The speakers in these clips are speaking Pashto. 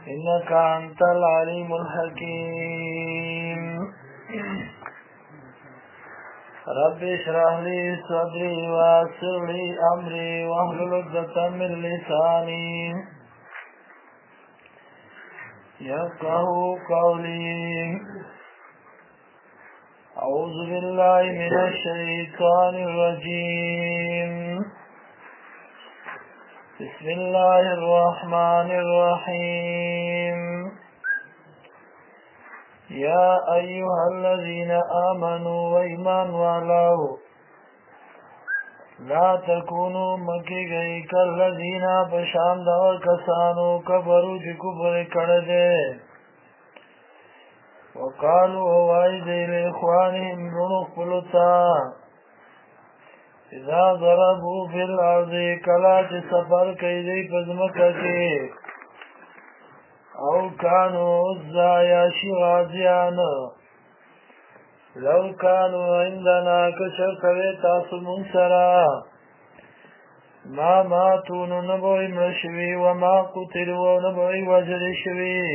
إنك أنت العليم الحكيم رب اشرح لي صدري ويسر لي أمري واحلل عقدة من لساني يفقهوا قولي أعوذ بالله من الشيطان الرجيم بسم الله الرحمن الرحيم يا أيها الذين آمنوا وإيمان والله لا تكونوا مكيغي كالذين بشام دور کسانو کفروا چه کفر کرده وقالوا وائدي لإخوانهم رنق پلتا اذا ضربوا في الارض کلا چه سفر کئی پزمکا کے او کانو عزا یاشی غازیان لو کانو عندنا کشرکوی تاسو منسرا ما ماتونو نبوی مرشوی وما قتلو نبوی وجد شوی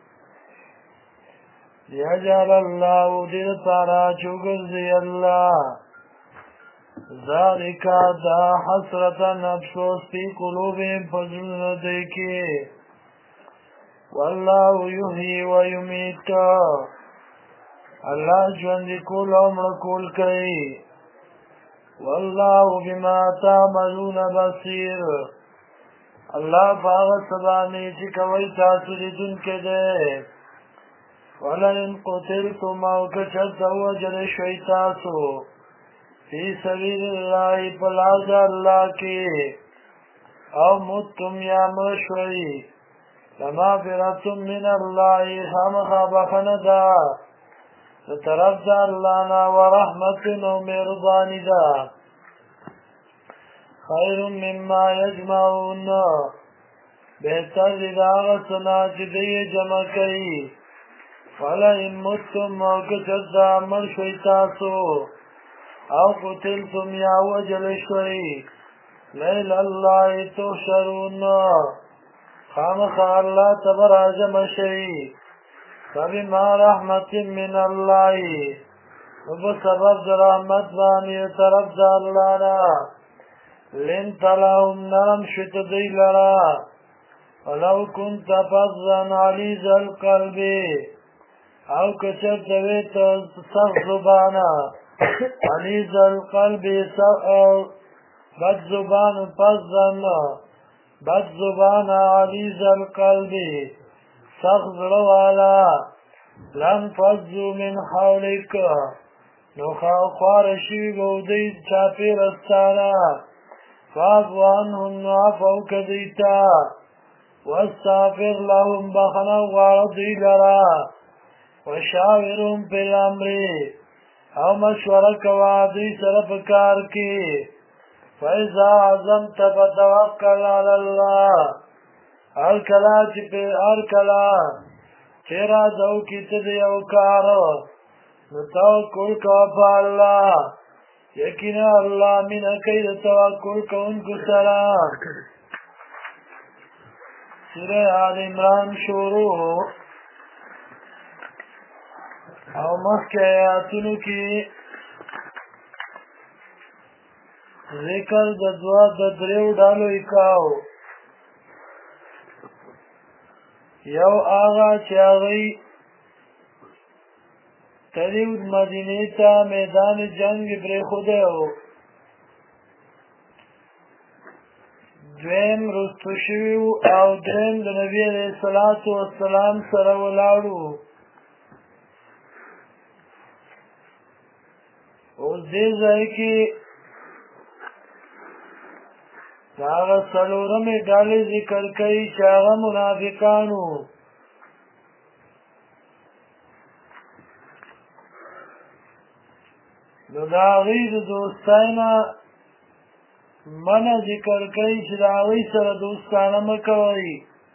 لیجعل اللہ دل پارا چوگرزی اللہ ذالک دا حسرتا افسوس فی قلوبهم فضلن دیکی واللہ یحیی و یمیت اللہ جوند کول عمر کول کئی واللہ بما تعملون بصیر اللہ فاغت سبانی چکوی تاسو لیدن کے دے ولئن قتلتم او کچرت وجل شیطاسو فی سبیل اللہ پلاز اللہ کی او متم یا مشوی لما فرتم من اللہ خامخا بخندا طرف دا اللہ نا ورحمت و مرضانی دا خیر مما یجمعون بہتر دا غصنا چدی جمع کئی ولئن متم او کچرت مر شیطاسو او قتلتم یا وجل شوی لیل اللہ تحشرون خامخ اللہ تبر عجم شئی فبما رحمت من اللہ وبسبب رحمت بانی طرف دا اللہ را لنت لهم نام شت دی لرا ولو كنت فظا علیز القلب او کچرت ویت سخت زبانا علیز القلب بد زبان فظن بد زبان علیز القلب سخت روالا لن فظو من حولک نخواو خوارشی بودی چاپی رستانا فاضو عنهم نعفو کدیتا واستغفر لهم بخنا وغاردی لرا وشاورهم فی الامری او مشوره کوا دوی سره په کار کې فاذا عزمت فتوکل علی الله هر کله چې راځو کې ته یو کار نو توکل کوه په الله یقینا الله مینه کوي د توکل کوونکو سره سوره آل عمران شروع او مخکې آیاتونو کې ذکر د دریو ډالو اکاو یو آغا چې هغوی تلیو مدینې ته میدان جنگ پرېښودی و دویم رستو شوي او دریم د نبي علیه الصلاة والسلام سره ولاړو اوس دې ځای کې د هغه څلورمې ډلې ذکر کوي چې هغه منافقانو نو د هغوی د دوستۍ نه منع ذکر کوي چې د هغوی سره دوستانه مه کوئ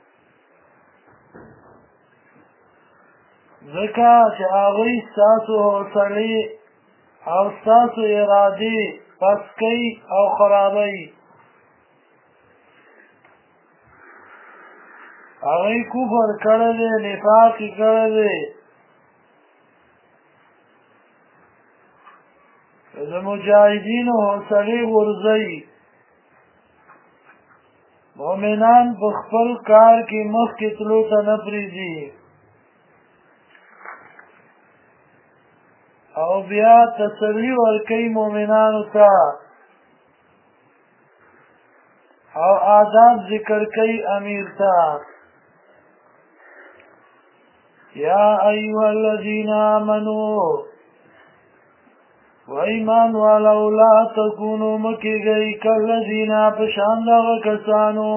ځکه چې هغوی ستاسو حوصلې او ستاسو ارادې پس کوي او خرابوي هغه کفر کړی دی نفاق یې کړی دی د مجاهدینو حوصلې غورځوي مؤمنان په خپل کار کې مخکې تلو ته نه پرېږدي او بیا تسلي ورکوي مؤمنانو ته او آداب ذکر کوي امیر ته یا ایها الذین آمنوا و ایمان والاو لا تکونو مکی گئی کالذین پشان دغه کسانو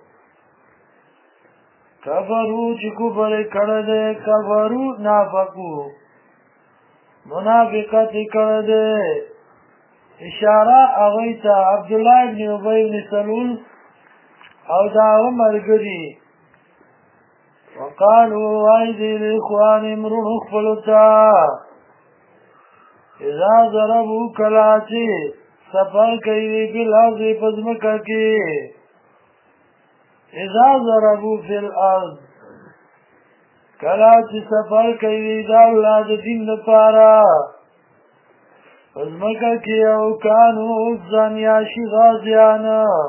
کفرو چې کفر کړی دی کفرو نافقو منافقت کړی دی اشاره هغوی ته عبدالله ابن ابی ابن سلول او د هغه ملګري وقالوا وای دی لاخوانهم رونو خپلو ته اذا ضربوا کلا چې سفر کوي فی الارض په ځمکه کې اذا ضربوا فی الارض کلا چې سفر کوي د الله د دین لپاره په ځمکه کې او کانو ځان یا شي غازیان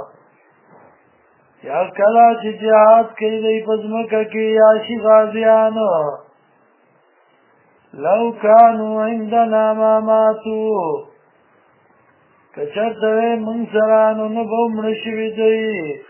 یا کلا چې جهاد کوي په ځمکه کې یا شي غازیان لو كانوا عندنا ما ماتوا کچرته من سرانو نه به مړه شوي دی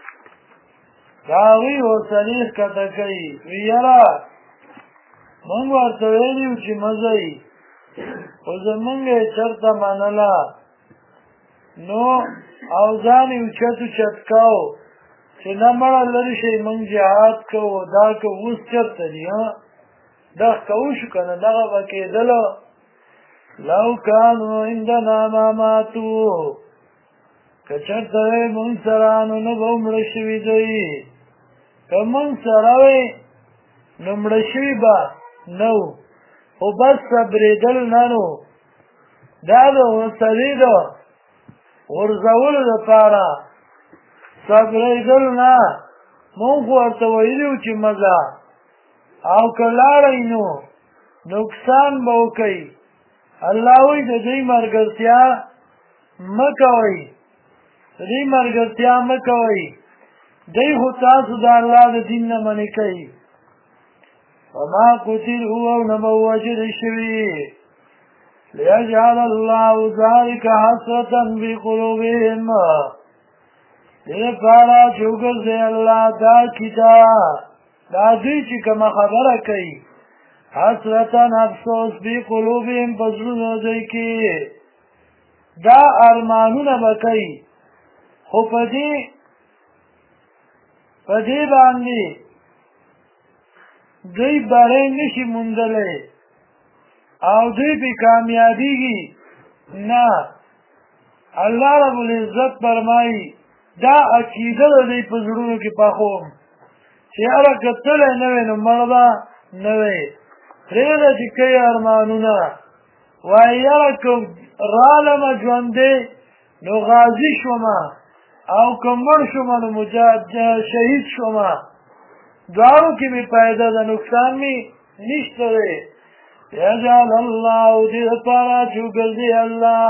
هغوی حوصلې ښکته کوي وی یاره موږ ورته ویلي وو چې مه ځئ خو زموږ یې چېرته منله نو او ځان یې اوچت اوچت کو چې نه مړه لرې شئ موږ جهاد کوو دا کوو اوس چېرته دي دغه کوو شو که نه دغه به کېدله لو کانو عندنا ما ماتو که چېرته وی موږ سره نو نه به مړه شوي دی که موږ سره وی نو مړه شوي به نه وو خو بس صبرېدل نه نو دا د حوصلې د غورځولو دپاره صبرېدل نه موږ خو ورته ویلي وو چې مزه او که لاړئ نو نقصان به وکئ الله وایي د دوی ملګرتیا مه کوئ د دوی ملګرتیا مه کوئ دوی خو تاسو د الله د دین نه منې کوي وما قتلوا او نه به ووژلې شوي لیجعل الله ذلک حسرة فی قلوبهم دې لپاره چې وګرځوي الله دا کتاب دا دوی چې کومه خبره کوي حسرتن افسوس فی قلوبهم په زړونو دوی کې دا ارمانونه به کوي خو په دې باندې دوی بری نشي موندلی او دوی پې کامیابیږي نه الله رب العزت فرمایي دا عقیده د دوی په زړونو کې پخوم چې هره کتلی نه وی نو مړ به نه وی پرېږده چې کوي ارمانونه وایي یاره که رالمه ژوندی نو غازي شومه او که مړ شومه نو شهید شومه دواړو کې مې فایده ده نقصان مې نشته دی یجعل الله دې دپاره چې وګرځي الله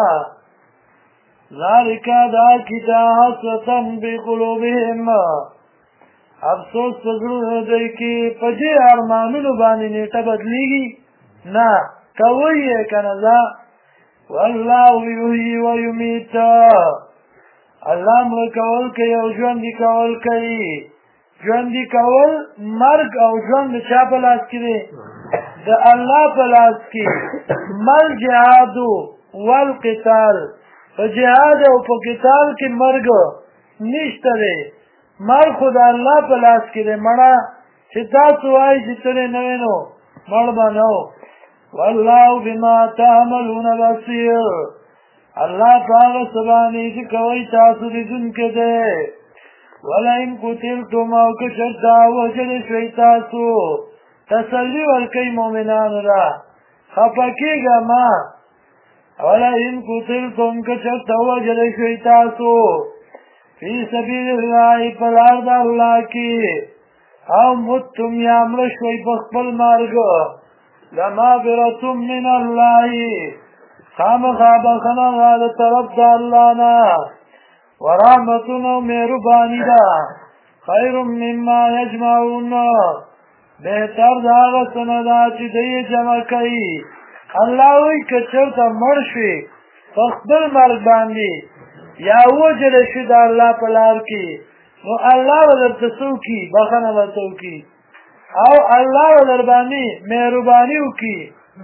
ذلک دا کتاب حسرة فی قلوبهم افسوس په زړونو دوی کې په دې ارمانونو باندې نیټه بدلېږي نه کوئ یې که نه ځه والله یحیي ویمیت الله مړه کول کوي او ژوندي کول کوي ژوندي کول مرګ او ژوند د چا په لاس کې دی د الله په لاس کې مل جهاد والقتال په جهاد او په قتال کې مرګ نشته دی مرګ خو د الله په لاس کې دی مړه چې تاسو وایئ چې ته نه وې نو مړ به نه و والله بما تعملون بصیر الله په هغه څه باندې چې کوئ تاسو لیدونکی دی ولئن قتلتم او که چېرته وژلې شوئ تاسو تسلي ورکوئ مؤمنانو ته خفه کېږه مه ولئن قتلتم که چېرته وژلې شوئ تاسو فی سبیل الله په لار د الله کې او متم یا مړه شوئ په خپل مرګ لمغفرة من الله خامخا بخنه ده د طرف د الله نه ورحمتون او مهرباني ده خیر مما یجمعون بهتر د هغه څه نه ده چې دوی جمع کوي الله وایي که چېرته مړ شوې په خپل مرګ باندې یا ووژلی شي د الله په لار کې نو الله به درته څه وکړي بخښنه به ورته وکړي او الله به در باندې مهرباني وکړي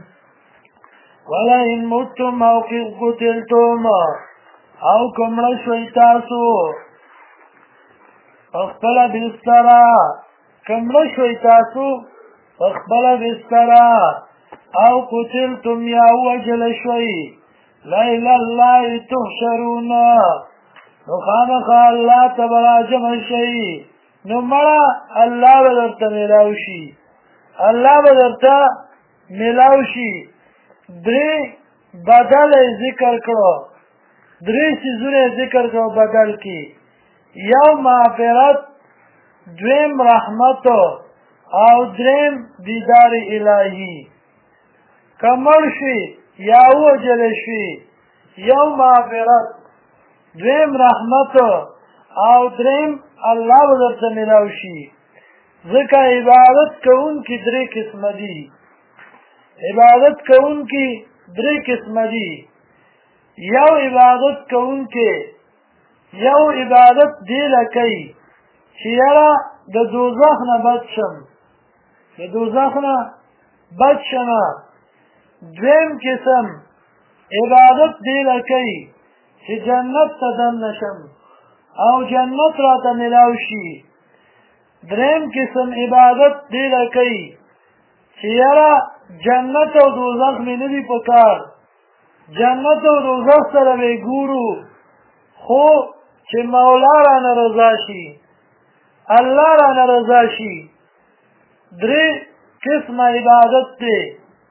ولئن متم او قتلتم او که مړه شوئ تاسو په خپله بستره که مړه شوئ تاسو په خپله بستره او قتلتم یا ووژله شوئ لیل الله تحشرون نو خامخا الله ته به راجمع شئ نو مړه الله به درته میلاو شي الله به درته میلاو شي درې بدل ذکر کړو درې څیزونه ذکر کړو بدل کې یو مغفرت دویم رحمت او دریم دیدار الهی که مړ شي یا ووژلی شي یو مغفرت دویم رحمت او دریم الله به درته میلاو شي ځکه عبادت کوونکي درې قسمه دي عبادت کوونکي درې قسمه دي یو عبادت کوونکي یو عبادت دی لکوي چې یاره د دوزخ نه بچ شم د دوزخ نه بچ شمه دویم قسم عبادت دی لکوي چې جنت ته دننه شم او جنت راته میلاو شي دریم قسم عبادت دی لکوي چې یاره جنت او دوزخ مې نه دي په کار جنت او دوزخ سره به ګورو خو چې مولا رانه رضا شي الله رانه رضا شي درې قسمه عبادت دی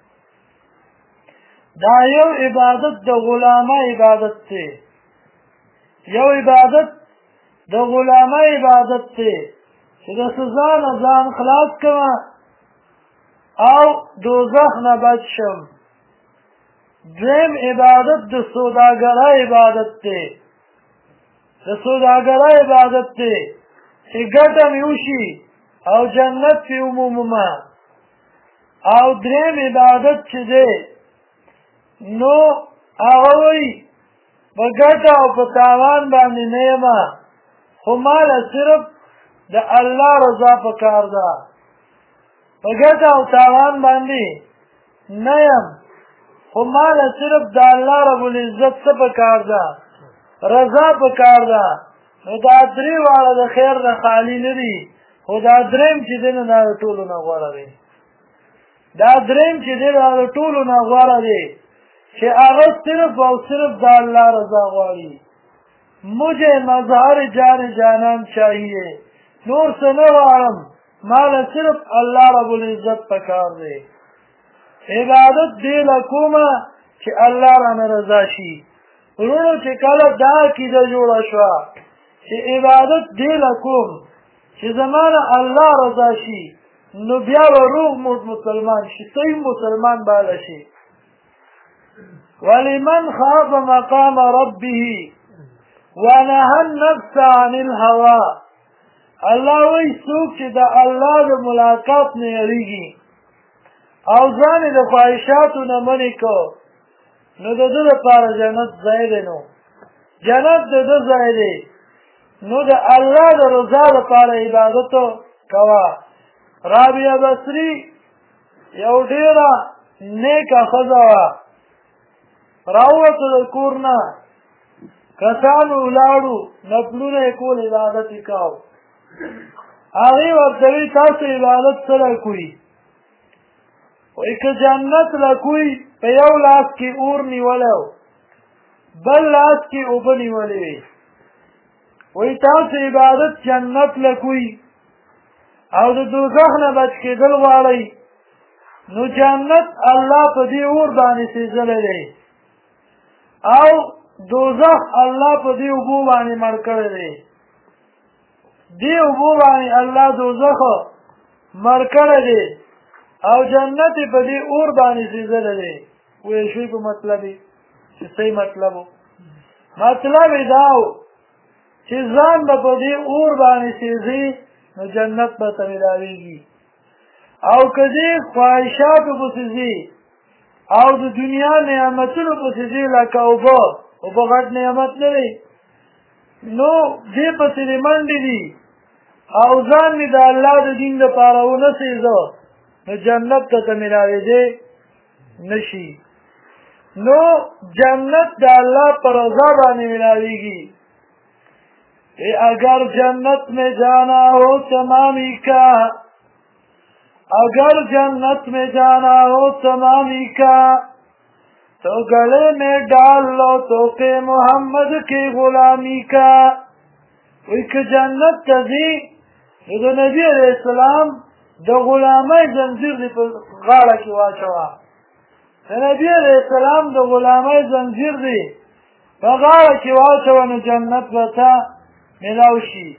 دا یو عبادت د غلامه عبادت دی یو عبادت د غلامه عبادت دی چې د سزا نه ځان خلاص کړه او دوزخ نه بچ شم دویم عبادت د سوداګرۍ عبادت دی د سوداګرۍ عبادت دی چې ګټه مې وشي او جنت پې ومومه او دریم عبادت چې دی نو هغه وایي په ګټه او په تاوان باندې نه یمه خو ماله صرف د الله رضا په کار ده په ګټه او تاوان باندې نه یم خو ماله صرف د الله رب العزت څه په کار ده رضا په کار ده نو دا درې واړه د خیر نه خالي نه دي خو دا دریم چې دی نو دا د ټولو نه غوره دی دا دریم چې دی دا د ټولو نه غوره دی چې هغه صرف او صرف د الله رضا غواړي مجھے مظہر جان جانان چاہیے نور سے نہ غواړم ماله صرف الله رب العزت په کار دی عبادت دی لکومه چې الله رانه رضا شي وروڼو چې کله دا عقیده جوړه شوه چې عبادت دی لکوم چې زما نه الله رضا شي نو بیا به روغ موټ مسلمان شي صحیح مسلمان باله شي ولمن خاف مقام ربه ونهى النفس عن الهوى الله وایي څوک چې د الله د ملاقات نه یریږي او ځان یې د خواهشاتو نه منې کو نو د ده لپاره جنت ځای دی نو جنت د ده ځای دی نو د الله د رضا لپاره عبادت کوه رابعه بصري یو ډېره نیکه ښځه وه راووته د کور نه کسانو ولاړو نفلونه یې کول عبادت یې کاو هغې ورته وی تاسو عبادت څه کوئ وایي که جنت لکوئ په یو لاس کې اور نیولی بل لاس کې اوبه نیولې وي وایي تاسو عبادت جنت لکوئ او د دوزخ نه بچ کېدل غواړئ نو جنت الله په دې اور باندې سېځلی دی او دوزخ الله په دې اوبو باندې مړ کړی دی دې اوبو باندې الله دوزخ مړ کړی دی او جنت یې په دې اور باندې سېځلی دی پوه شوي په مطلب یې چې صحیح مطلب و مطلب یې دا و چې ځان به په دې اور باندې سېځي نو جنت به ته ملاوېږي او که دې خواهشاتو پسې ځي او د دنیا نعمتونو پسې ځي لکه اوبه غټ نعمت نه دی نو دې پسې دې منډې دي او ځان مې د الله د دین دپاره ونه سېځه نو جنت ته ته ملاوېدی نه شي نو جنت د الله پر رضا باندې ملاوېږي اگر جنت میں جانا ہو تمامی کا اگر جنت میں جانا ہو تمامی کا تو گلے میں ڈال لو توقے محمد کی غلامی کا ایک جنت تزی د نبی علیہ السلام د غلامی زنجیر دی په غاړه کې واچوه د نبی علیہ السلام د غلامی زنجیر دی په غاړه کې واچوه نو جنت به ته ملاو شي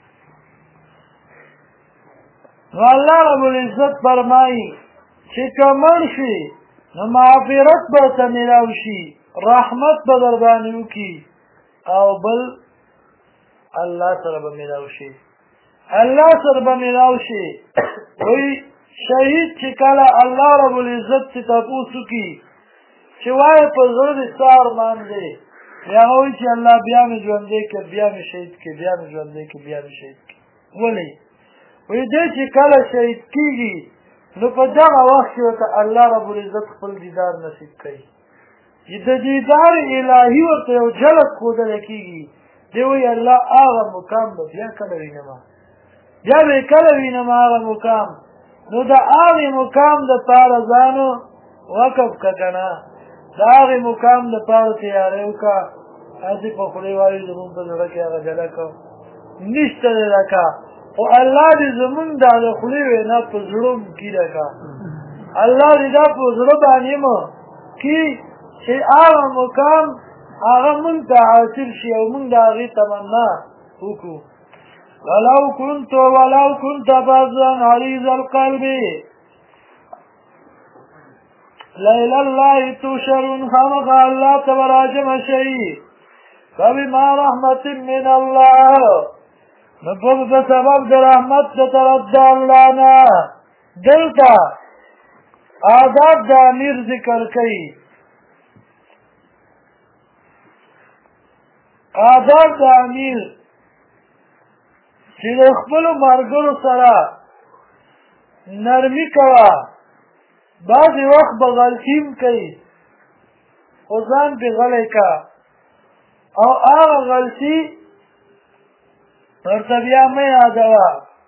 نو الله رب العزت فرمایي چې که مړ شي نو مغفرت به ته ملاو شي رحمت به در باندې وکړي او بل الله سره به ملاو شي الله سره به ملاو شي وایي شهید چې کله الله رب العزت چې تپوس وکړي چې وایه په زړه دې څه ارمان دی بیا وایي چې الله بیا مې ژوندی کړه بیا مې شهید کړه بیا مې ژوندی کړه بیا مې شهید کړه ولې وایي دی چې کله شهید کېږي نو په دغه وخت کې ورته الله رب العزت خپل دیدار نصیب کوي چې د دیدار الهي ورته یو جلد ښودلی کېږي دی وایي الله هغه مقام به بیا کله وینم بیا به یې کله وینم هغه مقام نو د هغې مقام دپاره ځان وقف که که نه د هغې مقام دپاره تیاری وکړه هسې په خولې وایي زمونږ په زړه کې هغه جله که نشته دی لکه خو الله دې زمونږ دا د خولې وینا په زړه کیده که الله دې دا په زړه باندې مو کي چې هغه مقام هغه مونږ ته حاصل شي او مونږ د هغې تمنا وکړو ولو كنت فظا غليظ القلب لإلى الله تحشرون خامخا الله ته به راجمع شئ فبما رحمة من الله نو په سبب د رحمت د طرف د الله نه دلته آداب د امیر ذکر کوي آداب د امیر چې د خپلو ملګرو سره نرمي کوه بعضې وخت به غلطي هم کوي خو ځان پې غلی که او هغه غلطي ورته بیا مه یادوه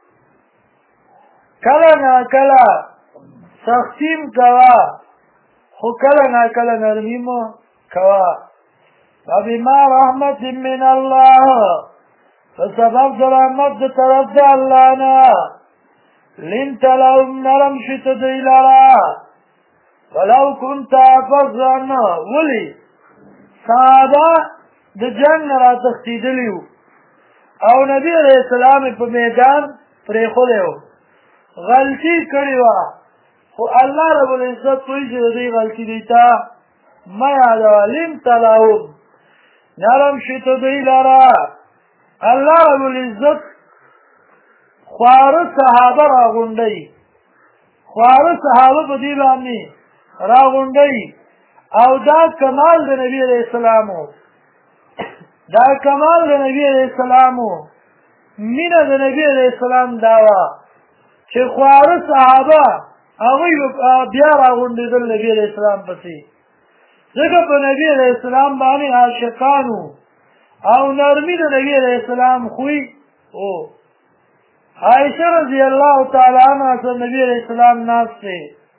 کله ناکله سختي هم کوه خو کله ناکله نرمي مو کوه فبما رحمت من الله فسبب د رحمت د طرف د الله نه لنت لهم نرم شت دوی لره ولو كنت فظا ولي صحابه د جنګ نه راتښتېدلي وو او نبي علیه السلام په میدان پرېښودی و غلطي کړې وه خو الله رب العزت پوهېږي چې د دوی غلطي دوی ته مه یادوه لنت لهم نرم شت دوی لره الله رب العزت خواره صحابه راغونډوي خواره صحابه په دې باندې راغونډوي او دا کمال د نبي علیه السلام دا کمال د نبي علیه السلام مینه د نبي علیه السلام دا وه چې خواره صحابه هغوی بیا راغونډېدل نبي علیه السلام پسې ځکه په نبي علیه السلام باندې عاشقان وو او نرمی د نبی علیہ السلام خوی او عائشہ رضی اللہ تعالی عنہ سره نبی علیہ السلام ناسته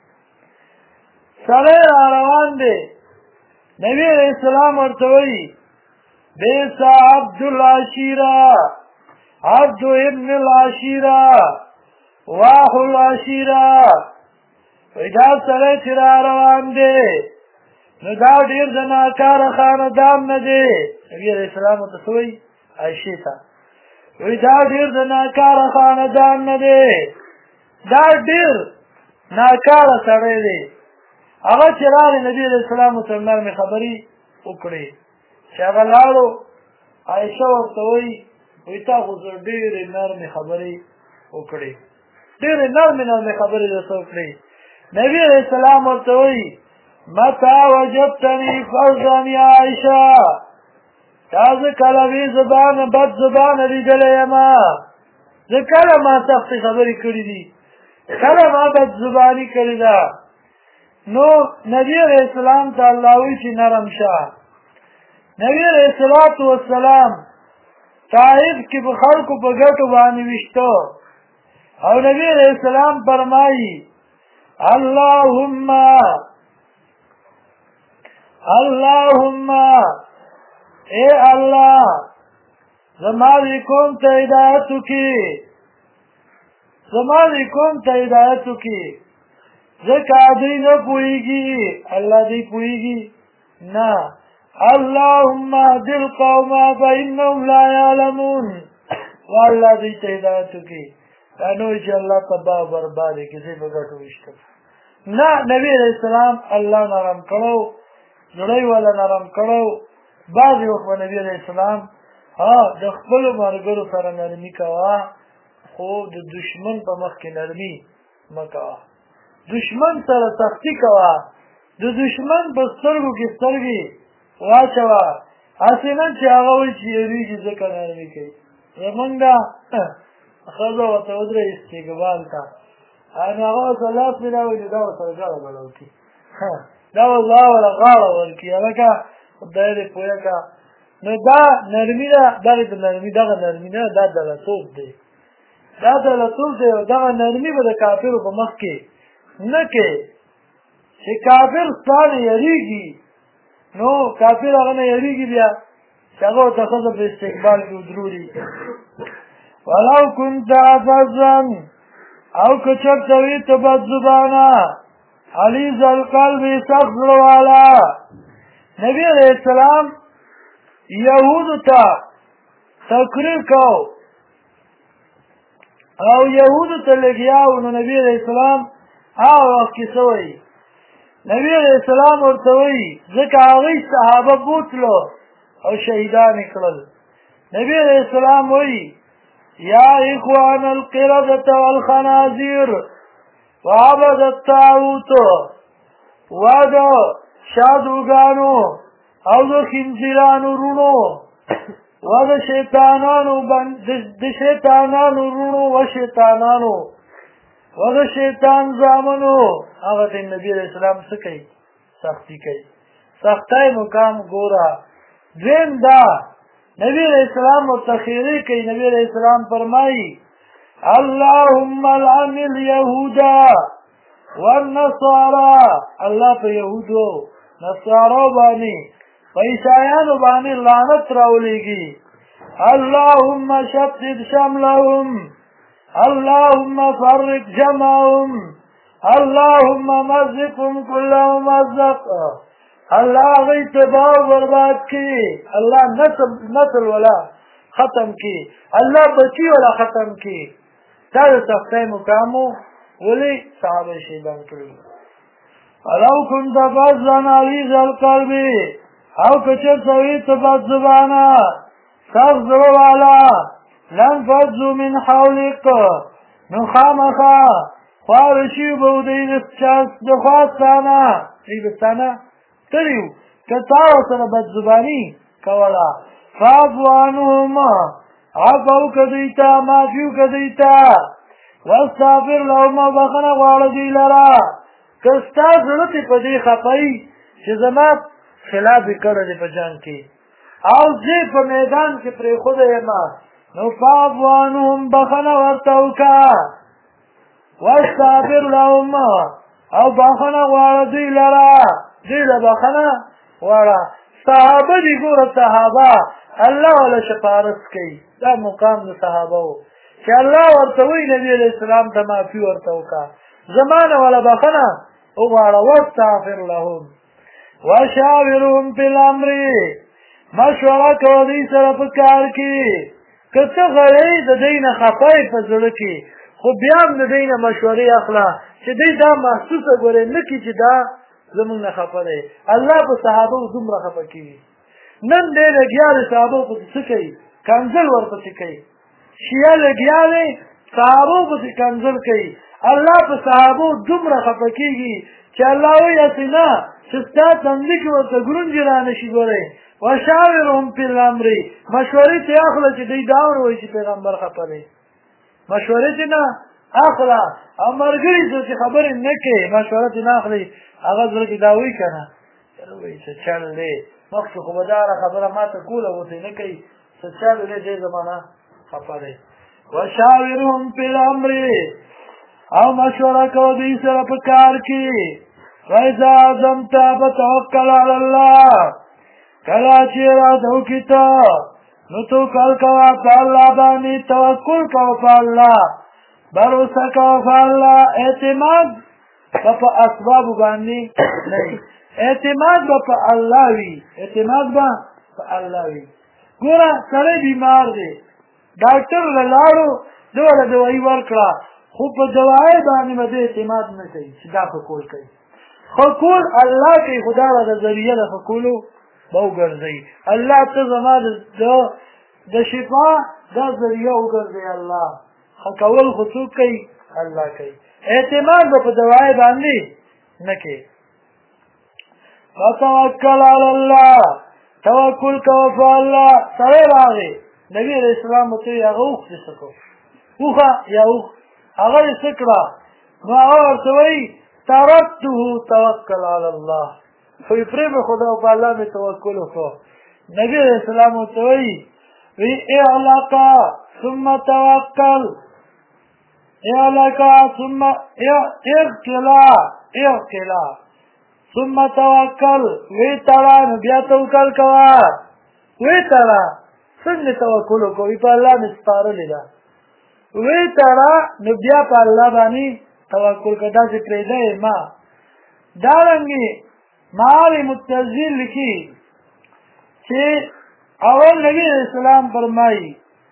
سره روان دی نبی علیہ السلام ورته وی بیسا عبد العشیرہ عبد ابن العشیرہ واح العشیرہ ویدا سره چې روان دی نو دا ډېر د ناکاره خاندان نه دی نبي علیه السلام ورته څه وایي عایشې ته وایي دا ډېر د ناکاره خاندان نه دی دا ډېر ناکاره سړی دی هغه چې راغی نبي علیه السلام ورته نرمې خبرې وکړې چې هغه لاړو عایشه ورته وایي وایي تا خو زه ډېرې نرمې خبرې وکړې ډېرې نرمې خبرې درته وکړې نبي علیه السلام ورته وایي متى وجدتني فرضا یا عایشه تا زه کله بې زبانه بد زبانه لیدلی یمه زه کله ما سختې خبرې کړي دي کله ما بد زباني کړې ده نو نبی علیہ السلام ته الله وایي چې نرم شه نبی علیہ السلام طائف کې په خلکو په ګټو باندې ویشته او نبی علیہ السلام فرمایي اللهم اے الله زما دې قوم ته هدایت وکړي ځکه دوی نه پوهېږي الله دې پوهېږي نه اللهم اهد القوم فإنهم لا يعلمون والله دې ته هدایت وکړي دا نه وایي چې الله تباه او برباد یې کسې په ګټو ویشته نه نبي علیه السلام الله نرم کړو زړی والا نرم کړو بعضې وخت به نبي علیه السلام د خپلو ملګرو سره نرمي کوه خو د دشمن په مخ کې نرمي مه کوه دشمن سره سختی کوه د دشمن په سترګو کې سترګې واچوه هسې نه چې هغه وایي چې یېرېږي ځکه نرمي کوي زمونږ دا ښځه ورته ودرېږي استقبال ته هغه ورته لاس مې راوړي دا ورسره ګاړه بړه وکړي دا والله ولا غاړه ورکړي هلکه خدای دې پوهه کړه نو دا نرمي ده دغه نرمي نه دا دلتوب دی او دغه نرمي به د کافرو په مخ کې نه کې چې کافر ستا نه یېرېږي نو کافر هغه نه یېرېږي بیا چې هغه ورته ښځه په استقبال کې ودرولي ولو كنت فظا او که چېرته وي ته بدزبانه غلیظ القلب سخت زړه والا نبي علیه السلام یهودو ته تقریر کو او یهودو ته لګیا و نو نبي علیه السلام هغه وخت کې څه وایي نبي علیه السلام ورته وایي ځکه هغوی صحابه بوتلو او شهیدان یې کړل نبي علیه السلام وایي یا اخوان القردة والخنازیر وعبد الطاغوت و د شادوګانو او د خنزیرانو رونو و د شیطانانو رونو و شیطانانو و د شیطان زامنو هغه ته نبي علیه السلام څه کوي سختی کوي سختۍ مقام ګوره دویم دا نبی علیه السلام متخیری کوي نبی علیه السلام فرمایي اللهم العن اليهود والنصارى الله په یهودو نصارو باندې په عیسایانو باندې لعنت راولېږي اللهم شتت شملهم اللهم فرق جمعهم اللهم مزقهم كل ممزق الله غي تباہ برباد کی الله نسل ولا ختم کی الله بچی ولا ختم کی دا سختۍ مقامو ولی صحابه شهیدان کړي ولو كنت فظا غلیظ القلب او که چېرته وي ته بدزبانه سخت زړه والا لانفضوا من حولك نو خامخا خواره شي به دوی د خوا ستانه دوی به ستانه تړي وو که تا ورسره بدزباني کوله فاعف عنهم عفو وکړه دوی ته معافي وکړه دوی ته واستغفر لهم بخښنه غواړه دوی لره که ستا زړه دې په دې خفه چې زما خلاف یې کړی دی په جنګ کې او زه په میدان کې پرېښودی یم نو فاعف عنهم بخښنه ورته وکړه واستغفر لهم او بخښنه غواړه دوی لره دوی له بخښنه غواړه صحابه دي ګوره صحابه الله والا شفارس کوي دا مقام د صحابه و چې الله ورته وایي نبي علیه السلام ته معافي ورته وکړه زما نه والا بخښنه وغواړه واستغفر لهم وشاورهم فی الامر مشوره کوه دوی سره په کار کې که څه غړی د دوی نه خفه یې په زړه کې خو بیا هم د دوی نه مشورې اخله چې دوی دا محسوسه ګورې نه کړي چې دا زمونږ نه خفه دی. الله په صحابه دومره خفه کېږي. نن دی لګیا دی صحابه پسې څه کوي؟ کنځل ورپسې کوي. شیعه لګیا دی صحابو پسې کنځل کوي. الله په صحابو دومره خفه کېږي چې الله وایي هسې نه چې ستا تندي کې ورته ګرونجې رانه شي. ګورئ وشاورهم فی الامر، مشورې ترې اخله چې دوی دا وایي چې پیغمبر خفه دی. مشورې ترې نه اخله او ملګري چې خبرې نه کوي مشوره ترې نه اخلي هغه زړه کې دا وایي که نه وایي څه چل دی مخکې خو به دا خبره ما ته کوله اوسې نه کوي څه چل دی دې زمانه خفه دی. وشاورهم فی الامر، او مشوره کوه دوی سره په کار کې. وإذا عزمت فتوکل علی الله، کله چې اراده وکړې ته نو توکل کوه په الله باندې، توکل کوه په الله، بروسه کوه په الله. اعتماد به په اسبابو باندې نه وي، اعتماد به په الله وي، اعتماد به په الله وي. ګوره سړی بیمار دی ډاکټر له لاړو دوله دوايي ورکړه خو په دوایي باندې به د اعتماد نه کوي چې دا ښه کول کوي. ښه کول الله کوي خو دا به د ذریعه د ښه کولو به وګرځوي. الله ته زما د شفا دا ذریعه وګرځوي. الله ښه کول خو څوک کوي؟ الله کوي. اعتماد به په دوایي باندې نه کوي. فتوکل علی الله، توکل کوه په الله. سړی راغی نبي علیه السلام ورته وایي هغه اوښ دې څه کړو؟ اوښه یا اوښ هغه یې څه کړه؟ نو هغه ورته وایي ترکته توکل علی الله، خو یې پرېښوده او په الله مې توکل وکړو. نبي علیه السلام ورته وایي اعلق ثم توکل، اعلق ثم اعقلا ثم توکل. وی تړه نو بیا توکل کوه. وی تړه څنګه توکل وکړو؟ په الله مې سپارلې ده. وی تړه نو بیا په الله باندې توکل کوه. داسې پرېږده یې ما. دارنګې معالم التنزیل لیکي چې اول نبي علیه السلام فرمایي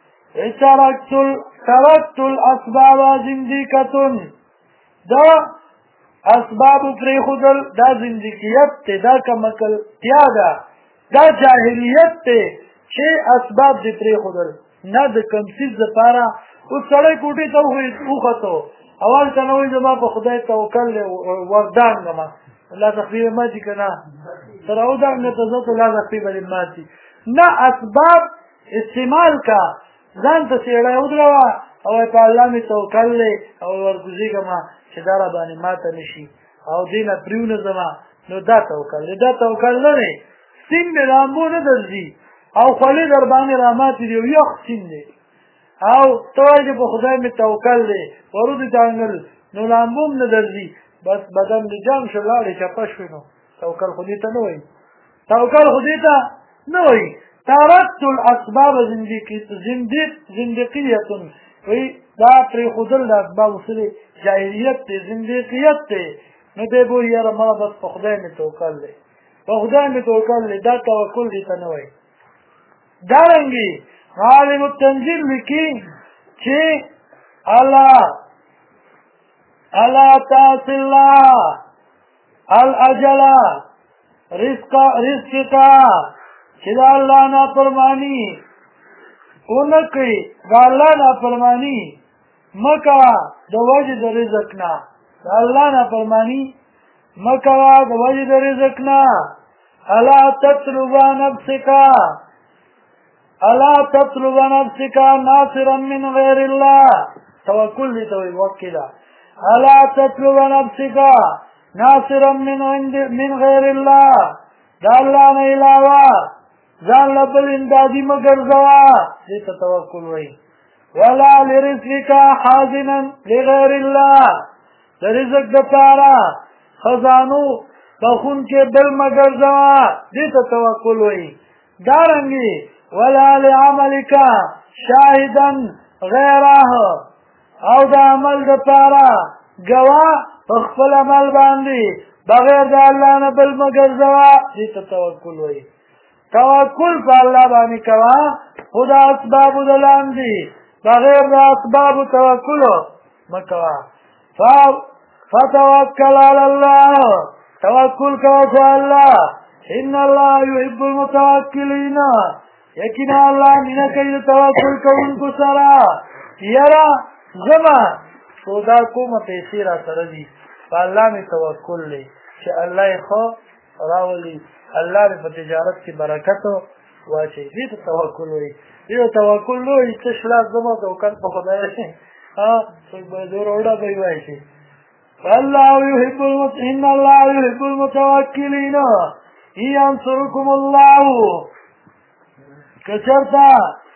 ترکت الاسباب زندیقتن، دا اسباب پرېښودل دا زندګیت دی، دا کمکلتیا ده، دا جاهلیت دی چې اسباب دې پرېښودل نه د کوم څیز دپاره. اوس سړی کوټې ته وختو اول ته نه وایي زما په خدای توکل دی وردانګمه لا تخفي به ماتي که نه تر اودانګه ته زه ته لا تخفي به دې ماتي نه. اسباب استعمال کا، ځان ته څېړی ودروه او په الله مې توکل دی او ورګوزېږمه چې دا را باندې ماته نه شي او دې نه پرېونځمه، نو دا توکل دی. دا توکل نه دی. سیند مې لامبو نه درځي او خولې در باندې را ماتې دي او یخ سیند دی او ته وایې چې په خدای مې توکل دی ورودې دانګل نو لامبو هم نه درځي، بس بدن دې جام شو لاړې چپه شوې. نو توکل خو دې ته نه وایي، توکل خو دې ته نه وایي. ترکت الاسباب زندقیتن، وی دا پرېښودل د اسبابو څه دی؟ جاهلیت دی، زندقیت دی. نو دی به وایي یاره ما بس په خدای مې توکل دی، په خدای مې توکل دی. دا توکل دې ته نه وایي. دارنګې معالم التنزیل لیکي چې الا تعص الله الاجل رزقک، چې د الله نافرماني ونه کړي، د الله نافرماني مه کوه د وجې د رزق نه، د الله نافرماني مه کوه د وجې د رزق نه. الا تطلب نفسک ناصرا من غیر الله، توکل دې ته وایي وکله. الا تطلب نفسک ناصرا من غیر الله، د الله نه علاوه ځان له بل امدادي مه ګرځوه، دې ته توکل وایي. ولا لرزقک حازنا لغیر الله، د رزق دپاره خزانو بخونکې بل مه ګرځوه، دې ته توکل وایي. دارنګې ولا لعملک شاهدا غیره، او د عمل دپاره ګواه په خپل عمل باندې بغیر د الله نه بل مه ګرځوه، دې ته توکل وایي. توکل په الله باندې کوه خو د اسبابو د لاندې، بغیر د اسبابو توکل مکوا فتوکل علی الله توکل کوه الله ان الله يحب المتوکلین یقینا الله مینه کوي توکل کوونکو سره یرا زما سودا کومه پیسې را سره دي په الله مې توکل لې چې الله یې خو راولي الله دې په تجارت کې برکت واچي دې ته توکل وایي دې توکل نو چې شلاس زما توکل په خدای شي څوک به زور وړه به وایي شي الله يحب ان الله يحب المتوکلین ينصركم الله کچرتا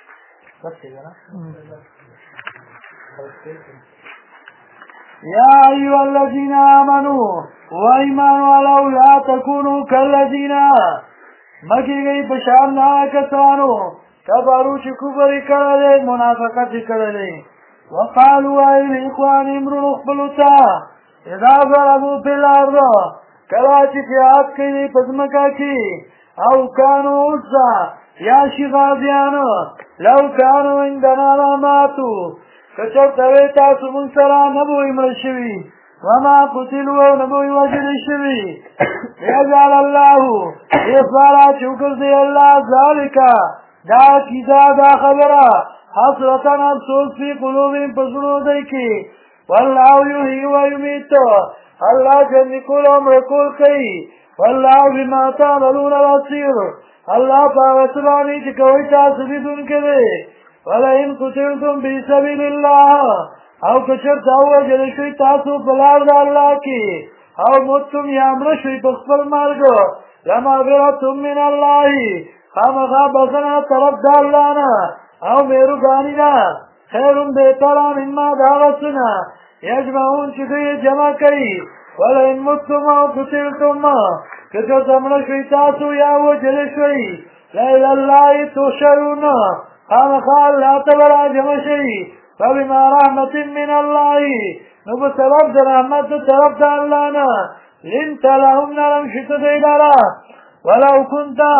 يا أيها الذين آمنوا وإيمانوا ولو لا تكونوا كالذين مكي گئی بشارنا کسانو کبارو چی کبری کرده منافقت کرده وقالوا أيها الإخوان امروا اخبلتا اذا ضربوا في الأرض کلاچی فیاد کئی پزمکا کی او کانو عزا یا شغازیانو لو کانو عندنا لاماتو کچر توی تاسو من سرا نبوی مرشوی وما قتلوا نبوی وجد شوی یجعل اللہ اصارا چوکر دی اللہ ذالکا دا کیزا دا خبرا حسرتن افسوس فی قلوبین پسنو دی کی واللہ یحیی و یمیت اللہ جن کل عمر کل کئی واللہ بما تعملون بصیر اللہ پاغسرانی چکوی تاسبی دن کے دے ولئن قتلتم فی سبیل اللہ او کچر تاو جلشوی تاسو بلارد اللہ کی او متم یامرشوی بخبر مارگو لمغفرتم من اللہ خامخا بسنا طرف دالانا او میرو گانینا خیرم بیترا مما داغسنا یجمعون چکوی جمع کئی ولئن متم او قتلتم کچر تمرشوی تاسو یاو جلشوی لیل اللہ تحشرون خامخا اللہ تبرا جمع شئی فبما رحمت من اللہ نبو سبب در رحمت طرف دا اللہنا لنت لهم نرم شت دیدارا ولو کنتا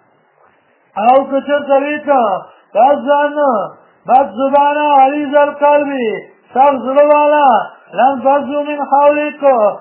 او کچر طریقا تازدان بد زبانا علیز القلبی سخ زبانا لن فضو من حولک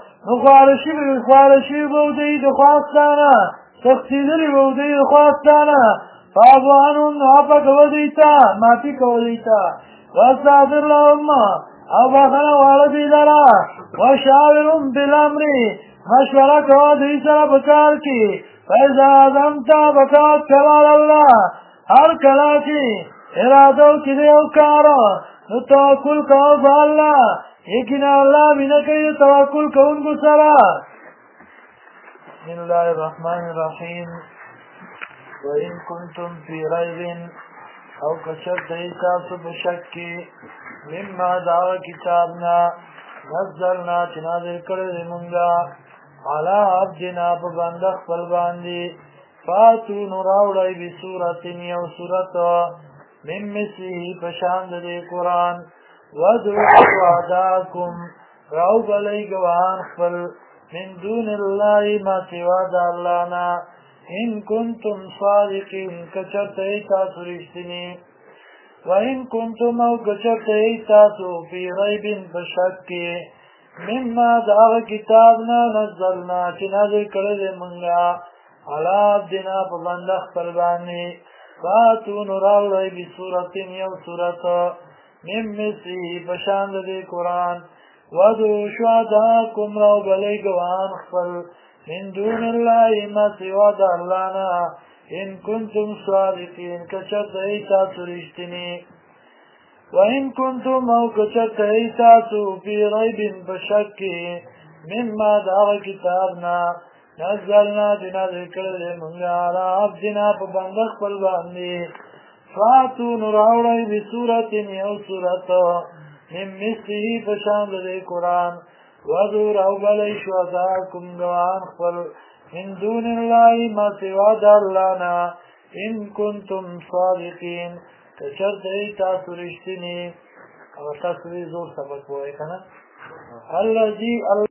نخوارشی بودی دخواستانا سختیدری بودی دخواستانا فابوانون نوافق ودیتا مافی کودیتا واستغفر لهم او بخنا والدی لرا وشاورهم بالامر مشورہ کوا دی سر بکار کی فیضا عظمتا بتوکل علی اللہ ہر کلا کی ارادو کی دیو کارو نتوکل کوا با اللہ یقین اللہ منکی توکل کون کو سرا بسم اللہ الرحمن الرحیم وَإِن كُنتُمْ فِي رَيْبٍ او کچر دیتاسو بشکی مما دعو کتابنا نزلنا چنازل کرد منگا علا عبدنا پا بندخ پلباندی فاتو نراوڑای بسورت یو سورت من مثلی پشاند دی قرآن ودعو وعداکم راو بلی گوان خپل من دون اللہ ما سواد اللہنا ان کنتم صادقین کچرت ایتاسو رشتنی وَإِن كُنتُمْ أَوْ كَشَفْتَ إِيتَاسُ فِي رَيْبٍ فَشَكِّ مِمَّا دَعَوَ كِتَابْنَا نَزَّلْنَا چِنَازِل کړل منگا عَلَى عَبْدِنَا پَبَندخ پربانی فَاتُوا نُرَوْلَئِ بِسُورَةٍ یو سورت من مثله پشاند دی قرآن وَدُعُوا شُهَدَاءَكُمْ راو بلی گوان خپل من دون اللہ ما سوا دا اللہنا ان کنتم صادقین کچت ایتاسو رشتنی وَإِن كُنتُمْ أَوْ كَشَفْتَ إِيتَاسُ فِي رَيْبٍ فَشَكِّ مِمَّا دَعَوَ كِتَابْنَا نَزَّلْنَا جنازل کرد منگا عَلَى عَبْدِنَا پَبَندخ پلباندی فَاتُوا نُرَوْڑَئِ بِسُورَةٍ یو سورت من مثله پشاند دی قرآن وَذُو رَوْبَ لَيْ شُهَدَاءَكُمْ گوان خپل من دون اللہ ما سوا دا اللہنا ان کنتم صادقین کچرت ایتاسو رشتنی او تاسوی زور سبق بوئے کنا اللہ